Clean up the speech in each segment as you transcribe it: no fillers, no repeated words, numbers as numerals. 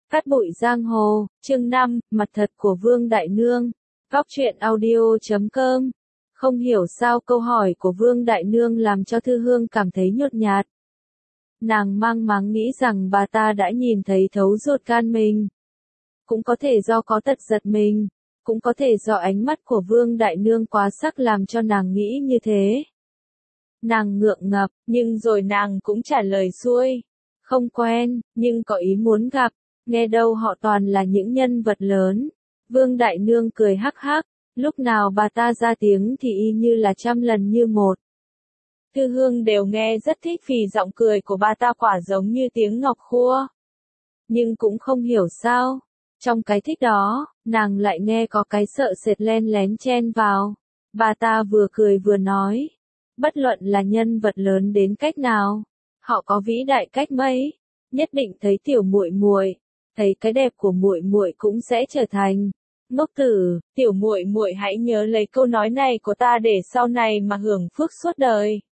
Cát bụi giang hồ, chương 5, mặt thật của Vương Đại Nương. Góc truyện audio.com. Không hiểu sao câu hỏi của Vương Đại Nương làm cho Thư Hương cảm thấy nhột nhạt. Nàng mang máng nghĩ rằng bà ta đã nhìn thấy thấu ruột gan mình. Cũng có thể do có tật giật mình, cũng có thể do ánh mắt của Vương Đại Nương quá sắc làm cho nàng nghĩ như thế. Nàng ngượng ngập, nhưng rồi nàng cũng trả lời xuôi. Không quen, nhưng có ý muốn gặp. Nghe đâu họ toàn là những nhân vật lớn. Vương Đại Nương cười hắc hắc, lúc nào bà ta ra tiếng thì y như là trăm lần như một. Thư Hương đều nghe rất thích vì giọng cười của bà ta quả giống như tiếng ngọc khua. Nhưng cũng không hiểu sao, trong cái thích đó, nàng lại nghe có cái sợ sệt len lén chen vào. Bà ta vừa cười vừa nói, bất luận là nhân vật lớn đến cách nào, họ có vĩ đại cách mấy, nhất định thấy tiểu muội muội, thấy cái đẹp của muội muội cũng sẽ trở thành ngốc tử. Tiểu muội muội hãy nhớ lấy câu nói này của ta để sau này mà hưởng phước suốt đời.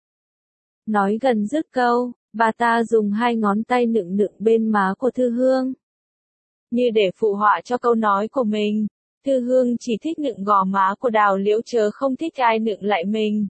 Nói gần dứt câu, bà ta dùng hai ngón tay nựng nựng bên má của Thư Hương, như để phụ họa cho câu nói của mình. Thư Hương chỉ thích nựng gò má của Đào Liễu chớ không thích ai nựng lại mình.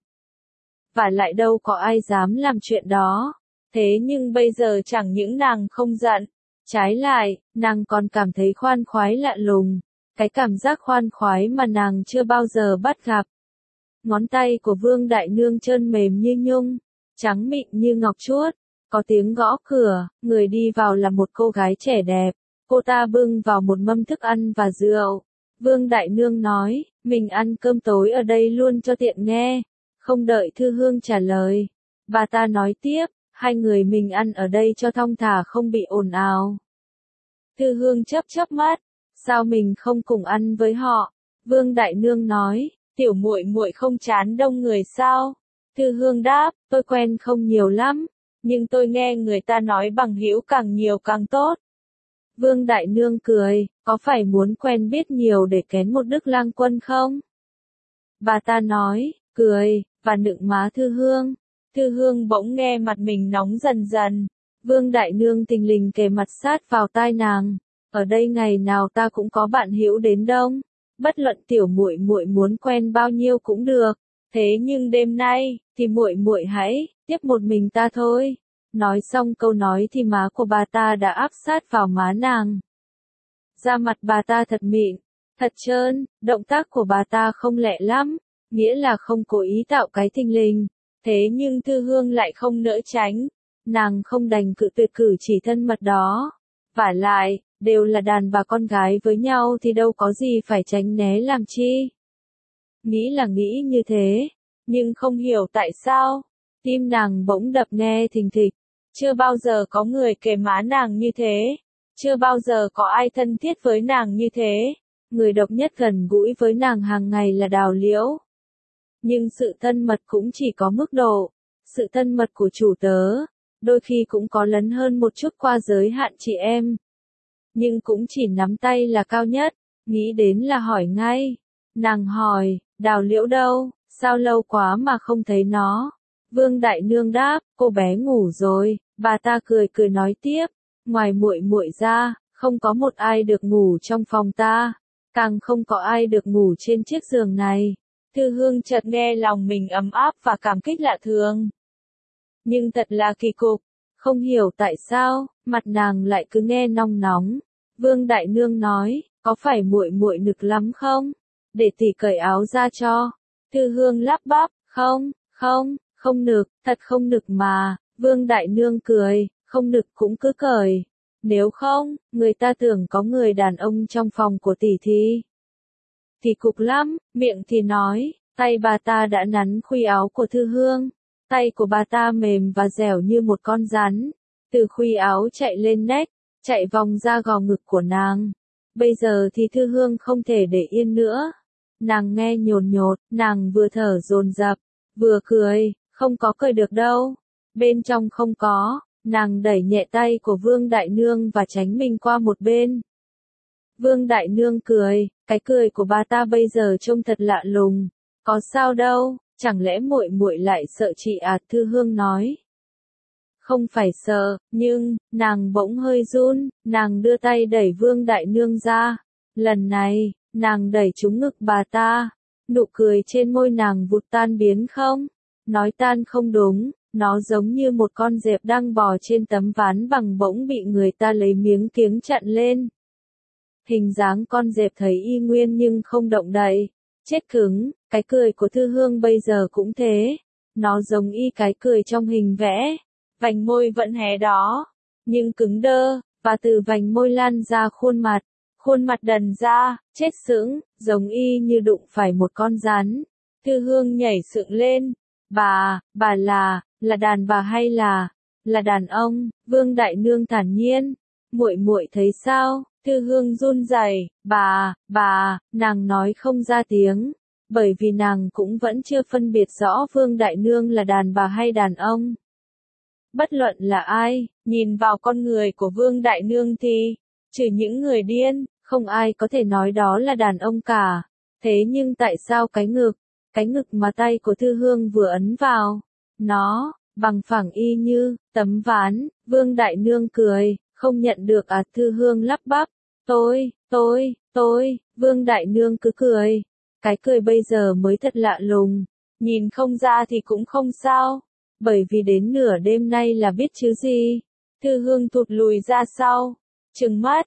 Và lại đâu có ai dám làm chuyện đó. Thế nhưng bây giờ chẳng những nàng không giận, trái lại, nàng còn cảm thấy khoan khoái lạ lùng. Cái cảm giác khoan khoái mà nàng chưa bao giờ bắt gặp. Ngón tay của Vương Đại Nương trơn mềm như nhung, trắng mịn như ngọc chuốt. Có tiếng gõ cửa, người đi vào là một cô gái trẻ đẹp. Cô ta bưng vào một mâm thức ăn và rượu. Vương Đại Nương nói, mình ăn cơm tối ở đây luôn cho tiện nghe. Không đợi Thư Hương trả lời, bà ta nói tiếp, hai người mình ăn ở đây cho thong thả không bị ồn ào. Thư Hương chớp chớp mắt, sao mình không cùng ăn với họ? Vương Đại Nương nói, tiểu muội muội không chán đông người sao? Thư Hương đáp, tôi quen không nhiều lắm, nhưng tôi nghe người ta nói bằng hữu càng nhiều càng tốt. Vương Đại Nương cười, có phải muốn quen biết nhiều để kén một đức lang quân không? Bà ta nói, cười, và nựng má Thư Hương. Thư Hương bỗng nghe mặt mình nóng dần dần. Vương Đại Nương thình lình kề mặt sát vào tai nàng. Ở đây ngày nào ta cũng có bạn hữu đến đông. Bất luận tiểu muội muội muốn quen bao nhiêu cũng được. Thế nhưng đêm nay, thì muội muội hãy tiếp một mình ta thôi. Nói xong câu nói thì má của bà ta đã áp sát vào má nàng. Da mặt bà ta thật mịn, thật trơn, động tác của bà ta không lẹ lắm, nghĩa là không cố ý tạo cái thình lình. Thế nhưng Thư Hương lại không nỡ tránh, nàng không đành cự tuyệt cử chỉ thân mật đó. Vả lại, đều là đàn bà con gái với nhau thì đâu có gì phải tránh né làm chi. Nghĩ là nghĩ như thế, nhưng không hiểu tại sao, tim nàng bỗng đập nghe thình thịch. Chưa bao giờ có người kề má nàng như thế, chưa bao giờ có ai thân thiết với nàng như thế. Người độc nhất gần gũi với nàng hàng ngày là Đào Liễu. Nhưng sự thân mật cũng chỉ có mức độ. Sự thân mật của chủ tớ, đôi khi cũng có lấn hơn một chút qua giới hạn chị em. Nhưng cũng chỉ nắm tay là cao nhất, nghĩ đến là hỏi ngay. Nàng hỏi, Đào Liễu đâu, sao lâu quá mà không thấy nó? Vương Đại Nương đáp, cô bé ngủ rồi. Bà ta cười cười nói tiếp, ngoài muội muội ra, không có một ai được ngủ trong phòng ta, càng không có ai được ngủ trên chiếc giường này. Thư Hương chợt nghe lòng mình ấm áp và cảm kích lạ thường. Nhưng thật là kỳ cục, không hiểu tại sao, mặt nàng lại cứ nghe nong nóng. Vương Đại Nương nói, có phải muội muội nực lắm không? Để tỷ cởi áo ra cho. Thư Hương lắp bắp, không nực, thật không nực mà. Vương Đại Nương cười, không nực cũng cứ cởi. Nếu không, người ta tưởng có người đàn ông trong phòng của tỷ thì cục lắm, miệng thì nói, tay bà ta đã nắn khuy áo của Thư Hương. Tay của bà ta mềm và dẻo như một con rắn. Từ khuy áo chạy lên nách, chạy vòng ra gò ngực của nàng. Bây giờ thì Thư Hương không thể để yên nữa. Nàng nghe nhồn nhột, nàng vừa thở dồn dập, vừa cười, không có cười được đâu. Bên trong không có, nàng đẩy nhẹ tay của Vương Đại Nương và tránh mình qua một bên. Vương Đại Nương cười, cái cười của bà ta bây giờ trông thật lạ lùng. Có sao đâu, chẳng lẽ muội muội lại sợ chị à? Thư Hương nói. không phải sợ, nhưng, nàng bỗng hơi run, nàng đưa tay đẩy Vương Đại Nương ra. Lần này, nàng đẩy trúng ngực bà ta. Nụ cười trên môi nàng vụt tan biến không? Nói tan không đúng, nó giống như một con dẹp đang bò trên tấm ván bằng bỗng bị người ta lấy miếng kiếng chặn lên. Hình dáng con dẹp thấy y nguyên nhưng không động đậy. Chết cứng, cái cười của Thư Hương bây giờ cũng thế. Nó giống y cái cười trong hình vẽ. Vành môi vẫn hé đó, nhưng cứng đơ, và từ vành môi lan ra khuôn mặt đần ra, chết sững, giống y như đụng phải một con rắn. Thư Hương nhảy dựng lên, bà là đàn bà hay là đàn ông? Vương Đại Nương thản nhiên, muội thấy sao? Thư Hương run rẩy, bà, nàng nói không ra tiếng, bởi vì nàng cũng vẫn chưa phân biệt rõ Vương Đại Nương là đàn bà hay đàn ông. Bất luận là ai, nhìn vào con người của Vương Đại Nương thì, trừ những người điên, không ai có thể nói đó là đàn ông cả. Thế nhưng tại sao cái ngực mà tay của Thư Hương vừa ấn vào, nó, bằng phẳng y như, tấm ván? Vương Đại Nương cười, không nhận được à? Thư Hương lắp bắp, tôi, Vương Đại Nương cứ cười. Cái cười bây giờ mới thật lạ lùng, nhìn không ra thì cũng không sao. Bởi vì đến nửa đêm nay là biết chứ gì. Thư Hương thụt lùi ra sau, trừng mắt,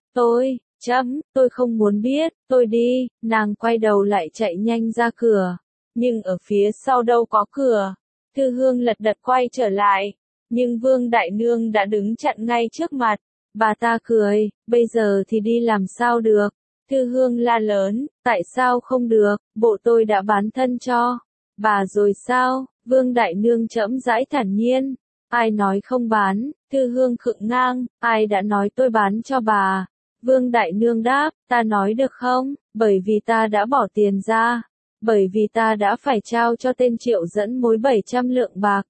tôi không muốn biết, tôi đi. Nàng quay đầu lại chạy nhanh ra cửa, nhưng ở phía sau đâu có cửa. Thư Hương lật đật quay trở lại, nhưng Vương Đại Nương đã đứng chặn ngay trước mặt. Bà ta cười, bây giờ thì đi làm sao được? Thư Hương la lớn, tại sao không được, bộ tôi đã bán thân cho bà rồi sao? Vương Đại Nương chậm rãi thản nhiên, ai nói không bán? Thư Hương khựng ngang, ai đã nói tôi bán cho bà? Vương Đại Nương đáp, ta nói được không? Bởi vì ta đã bỏ tiền ra, bởi vì ta đã phải trao cho tên Triệu Dẫn Mối 700 lượng bạc.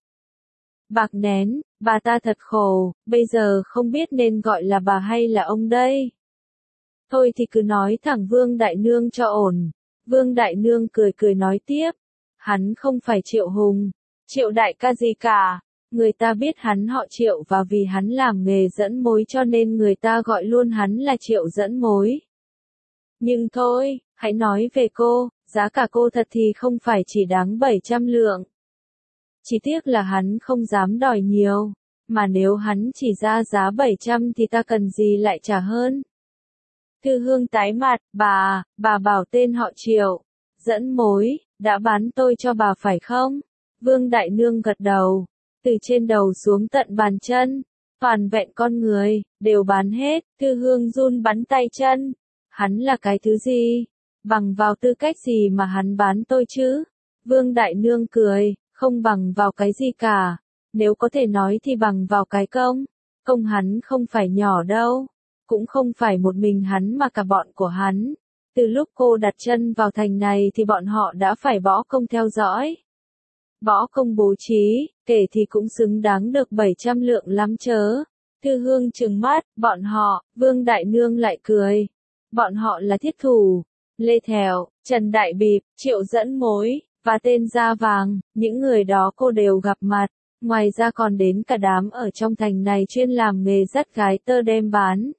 Bạc nén, bà ta thật khổ, bây giờ không biết nên gọi là bà hay là ông đây. Thôi thì cứ nói thẳng Vương Đại Nương cho ổn. Vương Đại Nương cười nói tiếp, hắn không phải Triệu Hùng, Triệu đại ca gì cả. Người ta biết hắn họ Triệu và vì hắn làm nghề dẫn mối cho nên người ta gọi luôn hắn là Triệu Dẫn Mối. Nhưng thôi, hãy nói về cô, giá cả cô thật thì không phải chỉ đáng 700 lượng. Chỉ tiếc là hắn không dám đòi nhiều, mà nếu hắn chỉ ra giá 700 thì ta cần gì lại trả hơn. Thư Hương tái mặt, bà bảo tên họ Triệu Dẫn Mối đã bán tôi cho bà phải không? Vương Đại Nương gật đầu, từ trên đầu xuống tận bàn chân, toàn vẹn con người, đều bán hết. Thư Hương run bắn tay chân, hắn là cái thứ gì? Bằng vào tư cách gì mà hắn bán tôi chứ? Vương Đại Nương cười, không bằng vào cái gì cả, nếu có thể nói thì bằng vào cái công hắn không phải nhỏ đâu. Cũng không phải một mình hắn mà cả bọn của hắn. Từ lúc cô đặt chân vào thành này thì bọn họ đã phải bỏ công theo dõi. Bỏ công bố trí, kể thì cũng xứng đáng được 700 lượng lắm chớ. Thư Hương trừng mắt, bọn họ, Vương Đại Nương lại cười. Bọn họ là Thiết Thủ, Lê Thèo, Trần Đại Bịp, Triệu Dẫn Mối, và tên Da Vàng, những người đó cô đều gặp mặt. Ngoài ra còn đến cả đám ở trong thành này chuyên làm nghề dắt gái tơ đem bán.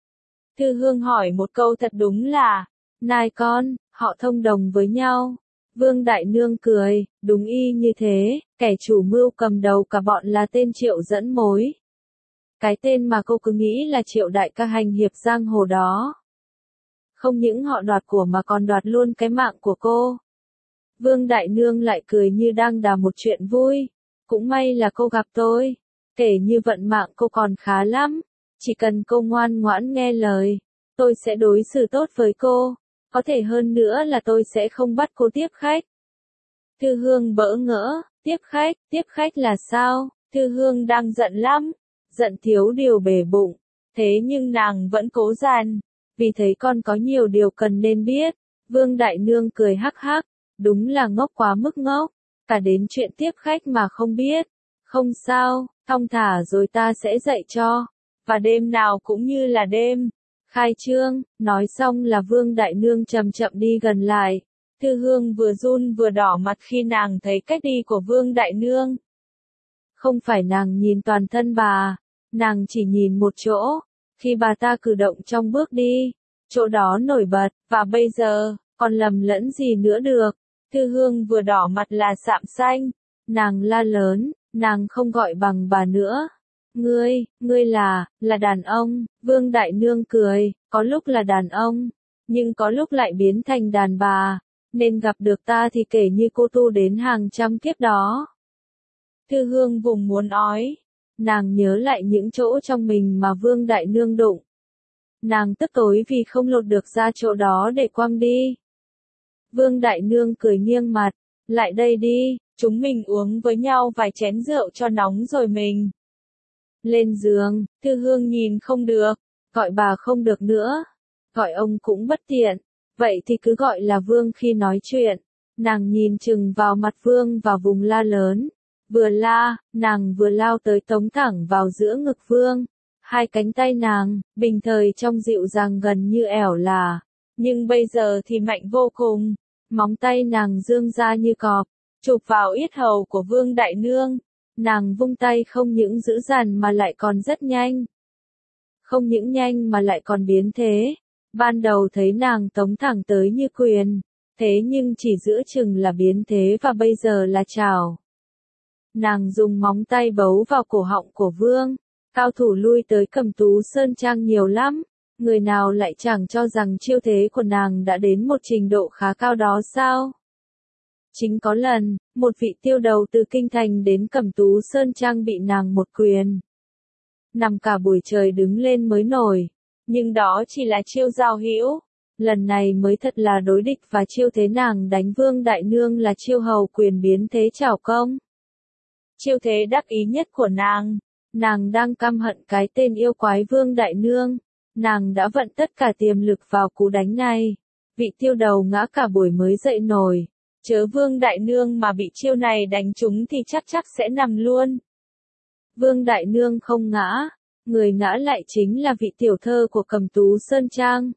Thư Hương hỏi một câu thật đúng là, nai con, họ thông đồng với nhau. Vương Đại Nương cười, đúng y như thế, kẻ chủ mưu cầm đầu cả bọn là tên Triệu Dẫn Mối. Cái tên mà cô cứ nghĩ là Triệu đại ca hành hiệp giang hồ đó. Không những họ đoạt của mà còn đoạt luôn cái mạng của cô. Vương Đại Nương lại cười như đang đàm một chuyện vui. Cũng may là cô gặp tôi. Kể như vận mạng cô còn khá lắm. Chỉ cần cô ngoan ngoãn nghe lời, tôi sẽ đối xử tốt với cô. Có thể hơn nữa là tôi sẽ không bắt cô tiếp khách. Thư Hương bỡ ngỡ, tiếp khách là sao? Thư Hương đang giận lắm, giận thiếu điều bể bụng. Thế nhưng nàng vẫn cố dằn, vì thấy con có nhiều điều cần nên biết. Vương Đại Nương cười hắc hắc, đúng là ngốc quá mức ngốc, cả đến chuyện tiếp khách mà không biết. Không sao, thong thả rồi ta sẽ dạy cho. Và đêm nào cũng như là đêm. Khai trương, nói xong là Vương Đại Nương chậm chậm đi gần lại. Thư Hương vừa run vừa đỏ mặt khi nàng thấy cách đi của Vương Đại Nương. Không phải nàng nhìn toàn thân bà, nàng chỉ nhìn một chỗ, khi bà ta cử động trong bước đi, chỗ đó nổi bật, và bây giờ, còn lầm lẫn gì nữa được. Thư Hương vừa đỏ mặt là sạm xanh, nàng la lớn, nàng không gọi bằng bà nữa. Ngươi là đàn ông, Vương Đại Nương cười, có lúc là đàn ông, nhưng có lúc lại biến thành đàn bà, nên gặp được ta thì kể như cô tu đến hàng trăm kiếp đó. Thư Hương vùng muốn ói, nàng nhớ lại những chỗ trong mình mà Vương Đại Nương đụng. Nàng tức tối vì không lột được ra chỗ đó để quăng đi. Vương Đại Nương cười nghiêng mặt, lại đây đi, chúng mình uống với nhau vài chén rượu cho nóng rồi mình. Lên giường, Thư Hương nhìn không được, gọi bà không được nữa, gọi ông cũng bất tiện, vậy thì cứ gọi là Vương khi nói chuyện. Nàng nhìn chừng vào mặt Vương và vùng la lớn, vừa la, nàng vừa lao tới tống thẳng vào giữa ngực Vương. Hai cánh tay nàng, bình thời trông dịu dàng gần như ẻo là, nhưng bây giờ thì mạnh vô cùng, móng tay nàng dương ra như cọp, chụp vào yết hầu của Vương Đại Nương. Nàng vung tay không những dữ dằn mà lại còn rất nhanh. Không những nhanh mà lại còn biến thế. Ban đầu thấy nàng tống thẳng tới như quyền, thế nhưng chỉ giữa chừng là biến thế và bây giờ là chảo. Nàng dùng móng tay bấu vào cổ họng của Vương. Cao thủ lui tới Cẩm Tú Sơn Trang nhiều lắm, người nào lại chẳng cho rằng chiêu thế của nàng đã đến một trình độ khá cao đó sao? Chính có lần, một vị tiêu đầu từ Kinh Thành đến Cẩm Tú Sơn Trang bị nàng một quyền. Nằm cả buổi trời đứng lên mới nổi, nhưng đó chỉ là chiêu giao hữu. Lần này mới thật là đối địch và chiêu thế nàng đánh Vương Đại Nương là chiêu hầu quyền biến thế trảo công. Chiêu thế đắc ý nhất của nàng đang căm hận cái tên yêu quái Vương Đại Nương. Nàng đã vận tất cả tiềm lực vào cú đánh này. Vị tiêu đầu ngã cả buổi mới dậy nổi. Chớ Vương Đại Nương mà bị chiêu này đánh trúng thì chắc sẽ nằm luôn. Vương Đại Nương không ngã, người ngã lại chính là vị tiểu thơ của Cẩm Tú Sơn Trang.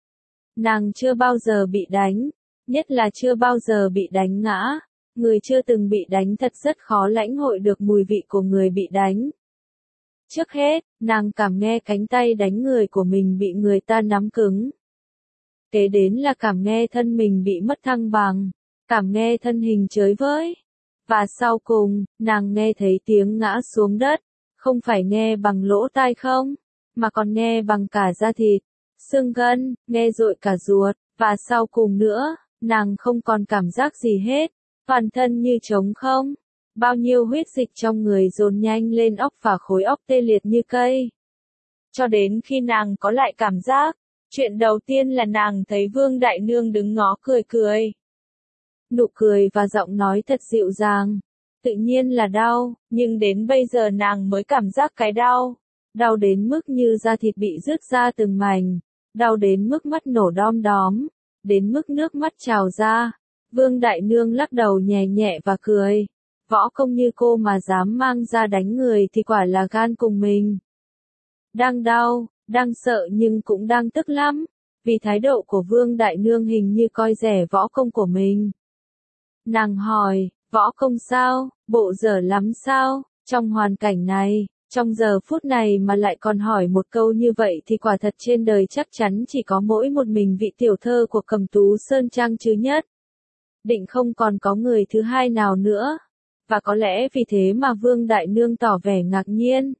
Nàng chưa bao giờ bị đánh, nhất là chưa bao giờ bị đánh ngã. Người chưa từng bị đánh thật rất khó lãnh hội được mùi vị của người bị đánh. Trước hết, nàng cảm nghe cánh tay đánh người của mình bị người ta nắm cứng. Kế đến là cảm nghe thân mình bị mất thăng bằng, cảm nghe thân hình chới với. Và sau cùng, nàng nghe thấy tiếng ngã xuống đất, không phải nghe bằng lỗ tai không, mà còn nghe bằng cả da thịt, xương gân, nghe rội cả ruột, và sau cùng nữa, nàng không còn cảm giác gì hết, toàn thân như trống không. Bao nhiêu huyết dịch trong người dồn nhanh lên óc và khối óc tê liệt như cây. Cho đến khi nàng có lại cảm giác, chuyện đầu tiên là nàng thấy Vương Đại Nương đứng ngó cười cười. Nụ cười và giọng nói thật dịu dàng. Tự nhiên là đau, nhưng đến bây giờ nàng mới cảm giác cái đau. Đau đến mức như da thịt bị rứt ra từng mảnh. Đau đến mức mắt nổ đom đóm. Đến mức nước mắt trào ra. Vương Đại Nương lắc đầu nhẹ nhẹ và cười. Võ công như cô mà dám mang ra đánh người thì quả là gan cùng mình. Đang đau, đang sợ nhưng cũng đang tức lắm. Vì thái độ của Vương Đại Nương hình như coi rẻ võ công của mình. Nàng hỏi, võ công sao, bộ dở lắm sao, trong hoàn cảnh này, trong giờ phút này mà lại còn hỏi một câu như vậy thì quả thật trên đời chắc chắn chỉ có mỗi một mình vị tiểu thơ của Cẩm Tú Sơn Trang chứ nhất. Định không còn có người thứ hai nào nữa. Và có lẽ vì thế mà Vương Đại Nương tỏ vẻ ngạc nhiên.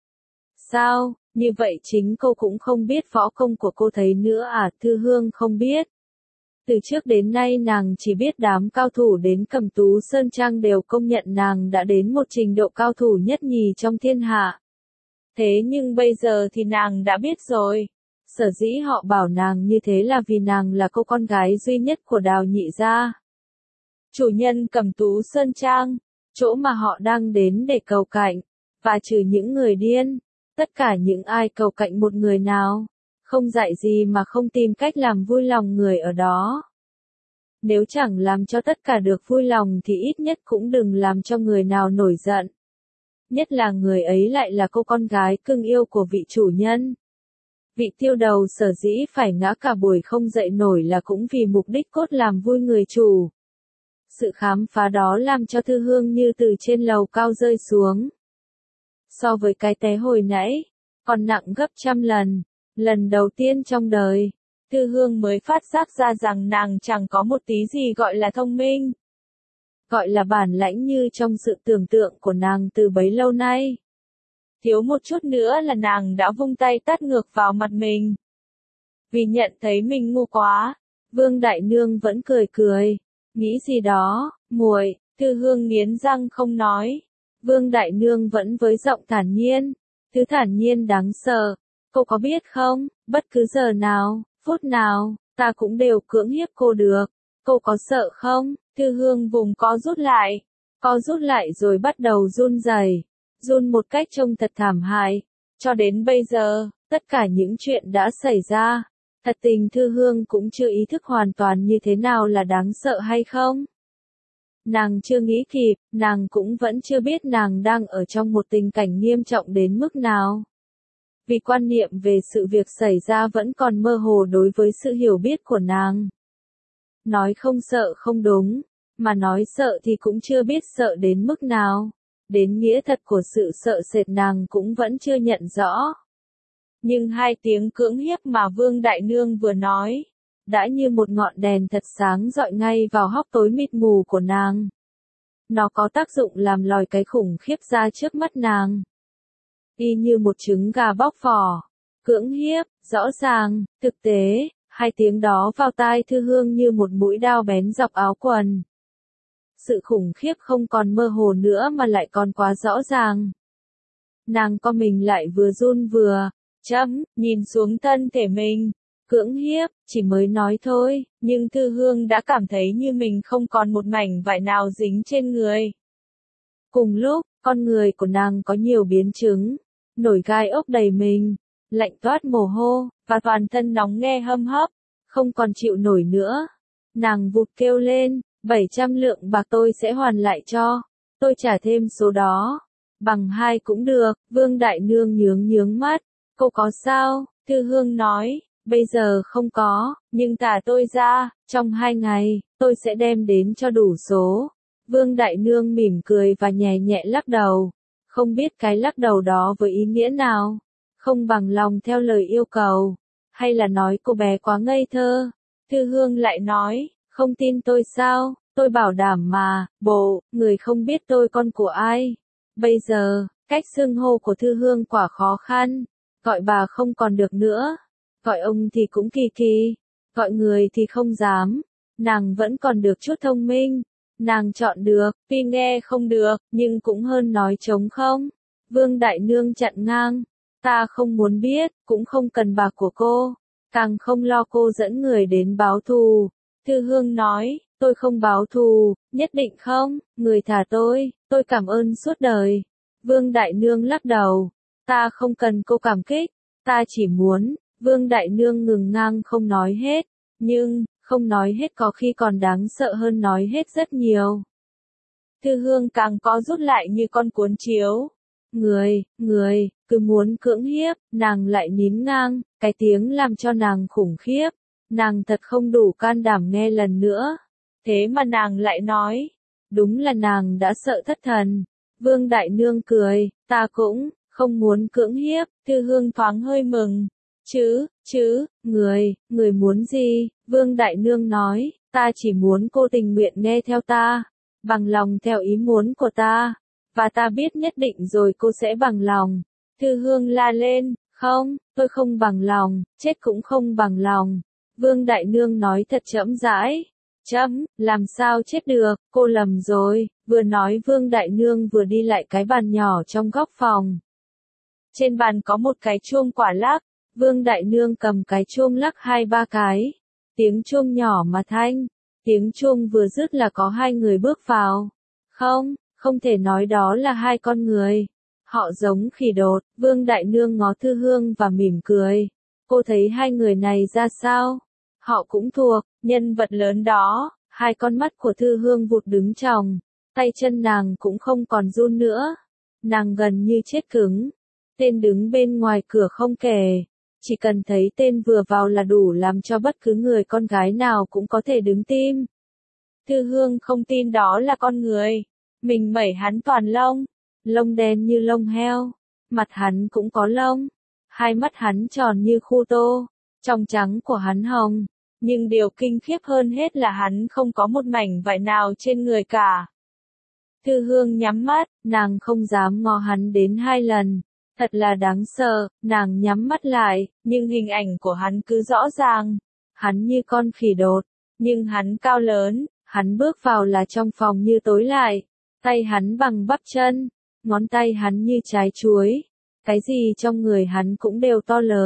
Sao, như vậy chính cô cũng không biết võ công của cô thấy nữa à? Thư Hương không biết. Từ trước đến nay nàng chỉ biết đám cao thủ đến Cẩm Tú Sơn Trang đều công nhận nàng đã đến một trình độ cao thủ nhất nhì trong thiên hạ. Thế nhưng bây giờ thì nàng đã biết rồi. Sở dĩ họ bảo nàng như thế là vì nàng là cô con gái duy nhất của Đào Nhị gia. Chủ nhân Cẩm Tú Sơn Trang, chỗ mà họ đang đến để cầu cạnh, và trừ những người điên, tất cả những ai cầu cạnh một người nào, không dạy gì mà không tìm cách làm vui lòng người ở đó. Nếu chẳng làm cho tất cả được vui lòng thì ít nhất cũng đừng làm cho người nào nổi giận. Nhất là người ấy lại là cô con gái cưng yêu của vị chủ nhân. Vị tiêu đầu sở dĩ phải ngã cả buổi không dậy nổi là cũng vì mục đích cốt làm vui người chủ. Sự khám phá đó làm cho Thư Hương như từ trên lầu cao rơi xuống. so với cái té hồi nãy, còn nặng gấp trăm lần. Lần đầu tiên trong đời, Thư Hương mới phát giác ra rằng nàng chẳng có một tí gì gọi là thông minh. Gọi là bản lãnh như trong sự tưởng tượng của nàng từ bấy lâu nay. Thiếu một chút nữa là nàng đã vung tay tát ngược vào mặt mình. Vì nhận thấy mình ngu quá, Vương Đại Nương vẫn cười cười. Nghĩ gì đó, muội, Thư Hương nghiến răng không nói. Vương Đại Nương vẫn với giọng thản nhiên. Thứ thản nhiên đáng sợ. Cô có biết không, bất cứ giờ nào, phút nào, ta cũng đều cưỡng hiếp cô được. Cô có sợ không? Thư Hương vùng co rút lại rồi bắt đầu run rẩy, run một cách trông thật thảm hại. Cho đến bây giờ, tất cả những chuyện đã xảy ra, thật tình Thư Hương cũng chưa ý thức hoàn toàn như thế nào là đáng sợ hay không. Nàng chưa nghĩ kịp, nàng cũng vẫn chưa biết nàng đang ở trong một tình cảnh nghiêm trọng đến mức nào. Vì quan niệm về sự việc xảy ra vẫn còn mơ hồ đối với sự hiểu biết của nàng. Nói không sợ không đúng, mà nói sợ thì cũng chưa biết sợ đến mức nào. Đến nghĩa thật của sự sợ sệt nàng cũng vẫn chưa nhận rõ. Nhưng hai tiếng cưỡng hiếp mà Vương Đại Nương vừa nói, đã như một ngọn đèn thật sáng rọi ngay vào hốc tối mịt mù của nàng. Nó có tác dụng làm lòi cái khủng khiếp ra trước mắt nàng. Y như một trứng gà bóc vỏ. Cưỡng hiếp, rõ ràng, thực tế, hai tiếng đó vào tai Thư Hương như một mũi đao bén dọc áo quần. Sự khủng khiếp không còn mơ hồ nữa mà lại còn quá rõ ràng. Nàng co mình lại vừa run vừa nhìn xuống thân thể mình. Cưỡng hiếp, chỉ mới nói thôi, nhưng Thư Hương đã cảm thấy như mình không còn một mảnh vải nào dính trên người. Cùng lúc, con người của nàng có nhiều biến chứng, nổi gai ốc đầy mình, lạnh toát mồ hôi, và toàn thân nóng nghe hâm hấp, không còn chịu nổi nữa. Nàng vụt kêu lên, 700 lượng bạc tôi sẽ hoàn lại cho, tôi trả thêm số đó, bằng 2 cũng được. Vương Đại Nương nhướng mắt, cô có sao? Thư Hương nói, bây giờ không có, nhưng thả tôi ra, trong 2 ngày, tôi sẽ đem đến cho đủ số. Vương Đại Nương mỉm cười và nhẹ nhẹ lắc đầu, không biết cái lắc đầu đó với ý nghĩa nào, không bằng lòng theo lời yêu cầu, hay là nói cô bé quá ngây thơ. Thư Hương lại nói, không tin tôi sao, tôi bảo đảm mà, bộ, người không biết tôi con của ai. Bây giờ, cách xưng hô của Thư Hương quả khó khăn, gọi bà không còn được nữa, gọi ông thì cũng kỳ kỳ, gọi người thì không dám, nàng vẫn còn được chút thông minh. Nàng chọn được, tuy nghe không được, nhưng cũng hơn nói trống không. Vương Đại Nương chặn ngang, ta không muốn biết, cũng không cần bạc của cô, càng không lo cô dẫn người đến báo thù. Thư Hương nói, tôi không báo thù, nhất định không, người thả tôi cảm ơn suốt đời. Vương Đại Nương lắc đầu, ta không cần cô cảm kích, ta chỉ muốn. Vương Đại Nương ngừng ngang không nói hết, nhưng không nói hết có khi còn đáng sợ hơn nói hết rất nhiều. Thư Hương càng có rút lại như con cuốn chiếu. Người, cứ muốn cưỡng hiếp, nàng lại nín ngang, cái tiếng làm cho nàng khủng khiếp. Nàng thật không đủ can đảm nghe lần nữa. Thế mà nàng lại nói. Đúng là nàng đã sợ thất thần. Vương Đại Nương cười, ta cũng không muốn cưỡng hiếp. Thư Hương thoáng hơi mừng. Người muốn gì? Vương Đại Nương nói, ta chỉ muốn cô tình nguyện nghe theo ta, bằng lòng theo ý muốn của ta, và ta biết nhất định rồi cô sẽ bằng lòng. Thư Hương la lên, không, tôi không bằng lòng, chết cũng không bằng lòng. Vương Đại Nương nói thật chậm rãi, làm sao chết được, cô lầm rồi. Vừa nói Vương Đại Nương vừa đi lại cái bàn nhỏ trong góc phòng. Trên bàn có một cái chuông quả lắc. Vương Đại Nương cầm cái chuông lắc 2-3 cái. Tiếng chuông nhỏ mà thanh. Tiếng chuông vừa dứt là có 2 người bước vào. Không thể nói đó là 2 con người. Họ giống khỉ đột. Vương Đại Nương ngó Thư Hương và mỉm cười. Cô thấy 2 người này ra sao? Họ cũng thuộc nhân vật lớn đó. 2 con mắt của Thư Hương vụt đứng tròng. Tay chân nàng cũng không còn run nữa. Nàng gần như chết cứng. Tên đứng bên ngoài cửa không kể. Chỉ cần thấy tên vừa vào là đủ làm cho bất cứ người con gái nào cũng có thể đứng tim. Thư Hương không tin đó là con người. Mình mẩy hắn toàn lông. Lông đen như lông heo. mặt hắn cũng có lông, hai mắt hắn tròn như khu tô, trong trắng của hắn hồng, nhưng điều kinh khiếp hơn hết là hắn không có một mảnh vải nào trên người cả. Thư Hương nhắm mắt, nàng không dám ngó hắn đến 2 lần. Thật là đáng sợ, nàng nhắm mắt lại, nhưng hình ảnh của hắn cứ rõ ràng. Hắn như con khỉ đột, nhưng hắn cao lớn, hắn bước vào là trong phòng như tối lại. Tay hắn bằng bắp chân, ngón tay hắn như trái chuối. Cái gì trong người hắn cũng đều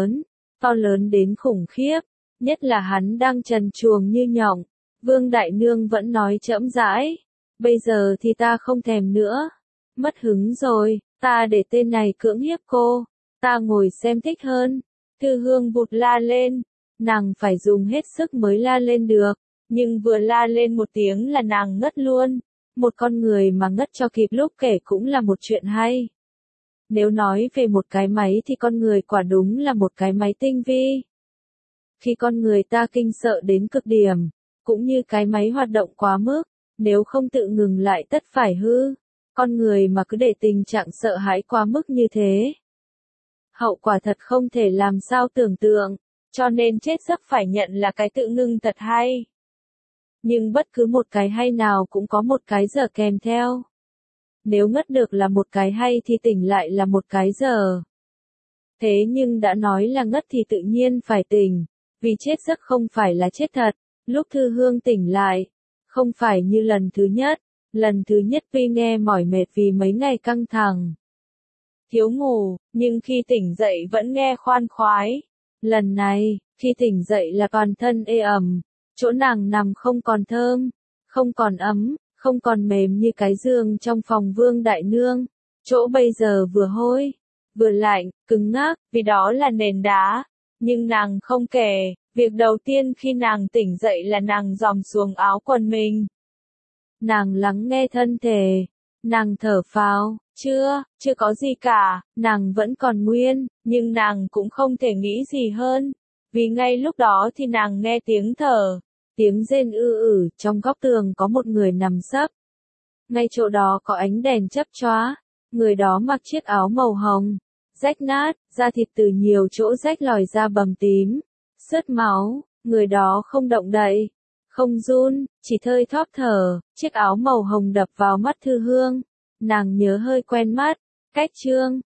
to lớn đến khủng khiếp. Nhất là hắn đang trần truồng như nhộng. Vương Đại Nương vẫn nói chậm rãi. Bây giờ thì ta không thèm nữa. Mất hứng rồi, ta để tên này cưỡng hiếp cô. Ta ngồi xem thích hơn. Thư Hương vụt la lên. Nàng phải dùng hết sức mới la lên được. Nhưng vừa la lên một tiếng là nàng ngất luôn. Một con người mà ngất cho kịp lúc kể cũng là một chuyện hay. Nếu nói về một cái máy thì con người quả đúng là một cái máy tinh vi. Khi con người ta kinh sợ đến cực điểm, cũng như cái máy hoạt động quá mức, nếu không tự ngừng lại tất phải hư. Con người mà cứ để tình trạng sợ hãi quá mức như thế, hậu quả thật không thể làm sao tưởng tượng, cho nên chết giấc phải nhận là cái tự ngưng thật hay. Nhưng bất cứ một cái hay nào cũng có một cái dở kèm theo. Nếu ngất được là một cái hay thì tỉnh lại là một cái dở. Thế nhưng đã nói là ngất thì tự nhiên phải tỉnh, vì chết giấc không phải là chết thật. Lúc Thư Hương tỉnh lại, không phải như lần thứ nhất vì nghe mỏi mệt vì mấy ngày căng thẳng, thiếu ngủ, nhưng khi tỉnh dậy vẫn nghe khoan khoái. Lần này, khi tỉnh dậy là toàn thân ê ẩm, chỗ nàng nằm không còn thơm, không còn ấm, không còn mềm như cái giường trong phòng Vương Đại Nương. Chỗ bây giờ vừa hôi, vừa lạnh, cứng ngắc, vì đó là nền đá. Nhưng nàng không kể, việc đầu tiên khi nàng tỉnh dậy là nàng dòm xuống áo quần mình. Nàng lắng nghe thân thể, nàng thở phào, chưa có gì cả, nàng vẫn còn nguyên, nhưng nàng cũng không thể nghĩ gì hơn. Vì ngay lúc đó thì nàng nghe tiếng thở, tiếng rên trong góc tường có một người nằm sấp. Ngay chỗ đó có ánh đèn chớp chóa, người đó mặc chiếc áo màu hồng, rách nát, da thịt từ nhiều chỗ rách lòi ra bầm tím, sướt máu, người đó không động đậy, không run, chỉ thơi thóp thở, chiếc áo màu hồng đập vào mắt Thư Hương. Nàng nhớ hơi quen mắt, cách trương,